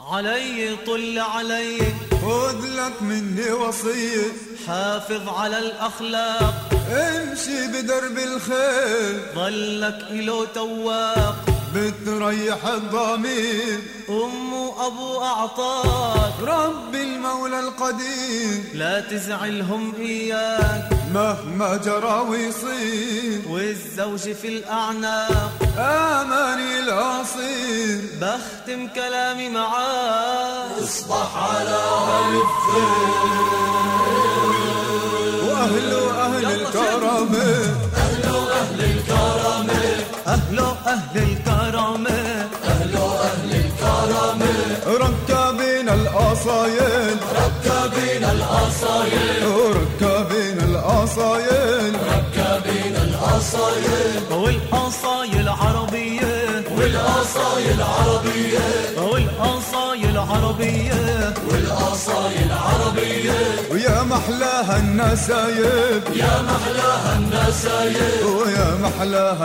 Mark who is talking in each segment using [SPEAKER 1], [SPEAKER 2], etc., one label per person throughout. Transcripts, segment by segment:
[SPEAKER 1] علي طل علي،
[SPEAKER 2] خذ لك مني وصية،
[SPEAKER 1] حافظ على الأخلاق،
[SPEAKER 2] امشي بدرب الخير،
[SPEAKER 1] ظلك إلو تواق،
[SPEAKER 2] بتريح الضمير،
[SPEAKER 1] أم وأبو أعطاك،
[SPEAKER 2] ربي المولى القدير،
[SPEAKER 1] لا تزعلهم إياك
[SPEAKER 2] مهما جرى ويصير،
[SPEAKER 1] والزوج في الأعناق،
[SPEAKER 2] آماني الأصيل،
[SPEAKER 1] بختم كلامي معاك،
[SPEAKER 3] اصبح على هالخير،
[SPEAKER 2] وأهل الكرامة،
[SPEAKER 3] أهل الكرامة،
[SPEAKER 1] أهل الكرامة،
[SPEAKER 3] أهل الكرامة،
[SPEAKER 2] ركابين الأصايل،
[SPEAKER 3] ركابين الأصايل،
[SPEAKER 2] ركابين الأصايل،
[SPEAKER 3] ركابين الأصايل،
[SPEAKER 1] والأصايل عربية،
[SPEAKER 3] والأصايل عربية،
[SPEAKER 1] والأصايل عربية،
[SPEAKER 3] والأصايل عربية،
[SPEAKER 2] ويا محلاها النسايب،
[SPEAKER 3] يا محلاها النسايب،
[SPEAKER 2] ويا محلاها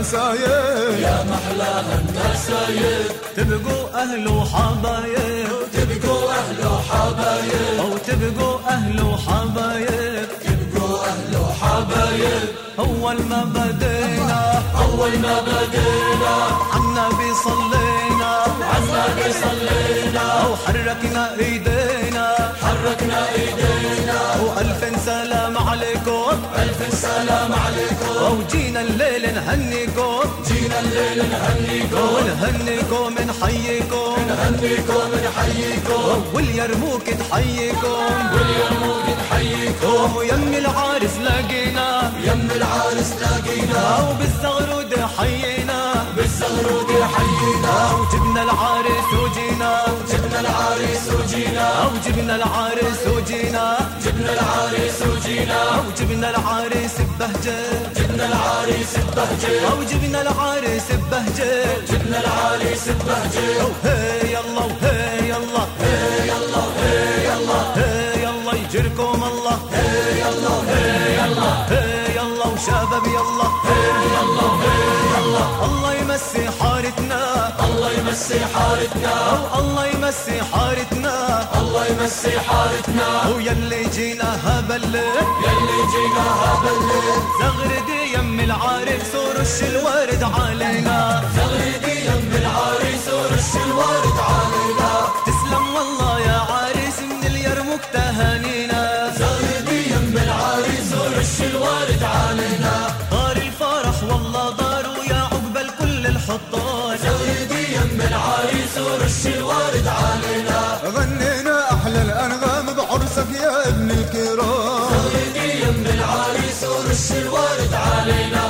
[SPEAKER 2] النسايب،
[SPEAKER 3] يا محلاها النسايب،
[SPEAKER 1] تبقوا أهل وحبايب،
[SPEAKER 3] تبقوا أهل وحبايب،
[SPEAKER 1] أو تبقوا أهل وحبايب،
[SPEAKER 3] تبقوا أهل وحبايب،
[SPEAKER 1] أول ما بدينا،
[SPEAKER 3] أول ما بدينا،
[SPEAKER 1] عالنبي صلينا،
[SPEAKER 3] عالنبي صلينا،
[SPEAKER 1] وحركنا إيدينا،
[SPEAKER 3] حركنا إيدينا،
[SPEAKER 1] وألف سلام عليكم،
[SPEAKER 3] ألف سلام عليكم،
[SPEAKER 1] وجينا الليل نهنيكم،
[SPEAKER 3] جينا الليل نهنيكم،
[SPEAKER 1] ونهنيكم نحييكم،
[SPEAKER 3] نهنيكم نحييكم،
[SPEAKER 1] واليرموك تحييكم،
[SPEAKER 3] واليرموك نحييكم،
[SPEAKER 1] ويم العارس لقينا،
[SPEAKER 3] يم العارس لاقينا،
[SPEAKER 1] وبالزغرود حيينا،
[SPEAKER 3] بالزغرود حيينا،
[SPEAKER 1] وجبنا العارس وجينا،
[SPEAKER 3] جبنا العريس وجينا،
[SPEAKER 1] وجبنا العارس وجينا،
[SPEAKER 3] جبنا العريس وجينا،
[SPEAKER 1] وجبنا العارس ببهجة،
[SPEAKER 3] جبنا العريس ببهجة،
[SPEAKER 1] وجبنا العارس ببهجة،
[SPEAKER 3] جبنا العريس ببهجة،
[SPEAKER 1] وهي يلا وهي يلا،
[SPEAKER 3] هي يلا هي يلا،
[SPEAKER 1] هي يلا يجركم الله،
[SPEAKER 3] هي يلا هي يلا،
[SPEAKER 1] هي يلا وشباب يلا،
[SPEAKER 3] هي يلا هي يلا،
[SPEAKER 1] الله يمسي حارتنا،
[SPEAKER 3] الله يمسي حارتنا،
[SPEAKER 1] الله يمسي حارتنا،
[SPEAKER 3] الله يمسي حارتنا،
[SPEAKER 1] ويلي جينا هبلة،
[SPEAKER 3] يلي جيناها بالليل،
[SPEAKER 1] زغردي يم العارس ورش الورد علينا،
[SPEAKER 3] زغردي يم العريس ورش الورد علينا،
[SPEAKER 1] تسلم والله يا عارس من اليرموك تهانينا،
[SPEAKER 3] زغردي يم العريس ورش الورد علينا،
[SPEAKER 1] دار الفرح والله دار ويا عقبال كل الحطان،
[SPEAKER 3] زغردي يم العريس ورش الورد علينا،
[SPEAKER 2] غنينا أحلى الأنغام بعرسك يا ابن الكرام،
[SPEAKER 3] زغردي يم العريس ورش الورد علينا،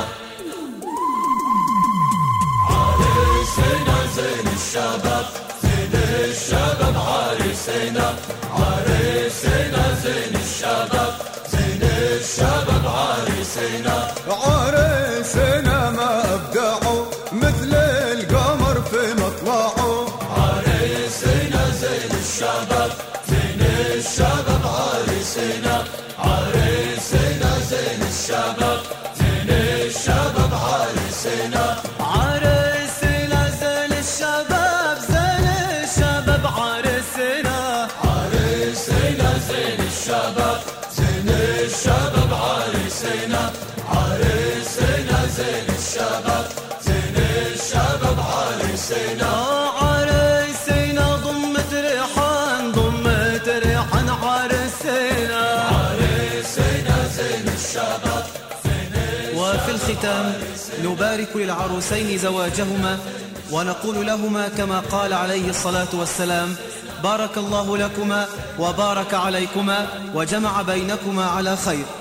[SPEAKER 3] عريسنا زين الشباب، زين الشباب عريسنا، عريسنا زين الشباب، زين الشباب عريسنا،
[SPEAKER 2] عريسنا ما أبدعوا مثل القمر في مطلعه،
[SPEAKER 3] عريسنا زين الشباب، زين الشباب عريسنا، عريسنا زين الشباب، زين الشباب عريسنا،
[SPEAKER 1] عريسنا زين الشباب، زين الشباب عريسنا،
[SPEAKER 3] عريسنا زين الشباب، زين الشباب عريسنا، عريسنا زين الشباب، زين الشباب عريسنا،
[SPEAKER 1] عريسنا ضمت ريحان، ضمت ريحان عريسنا،
[SPEAKER 3] عريسنا زين الشباب،
[SPEAKER 1] وفي الختام نبارك للعروسين زواجهما، ونقول لهما كما قال عليه الصلاة والسلام: بارك الله لكما وبارك عليكما وجمع بينكما على خير.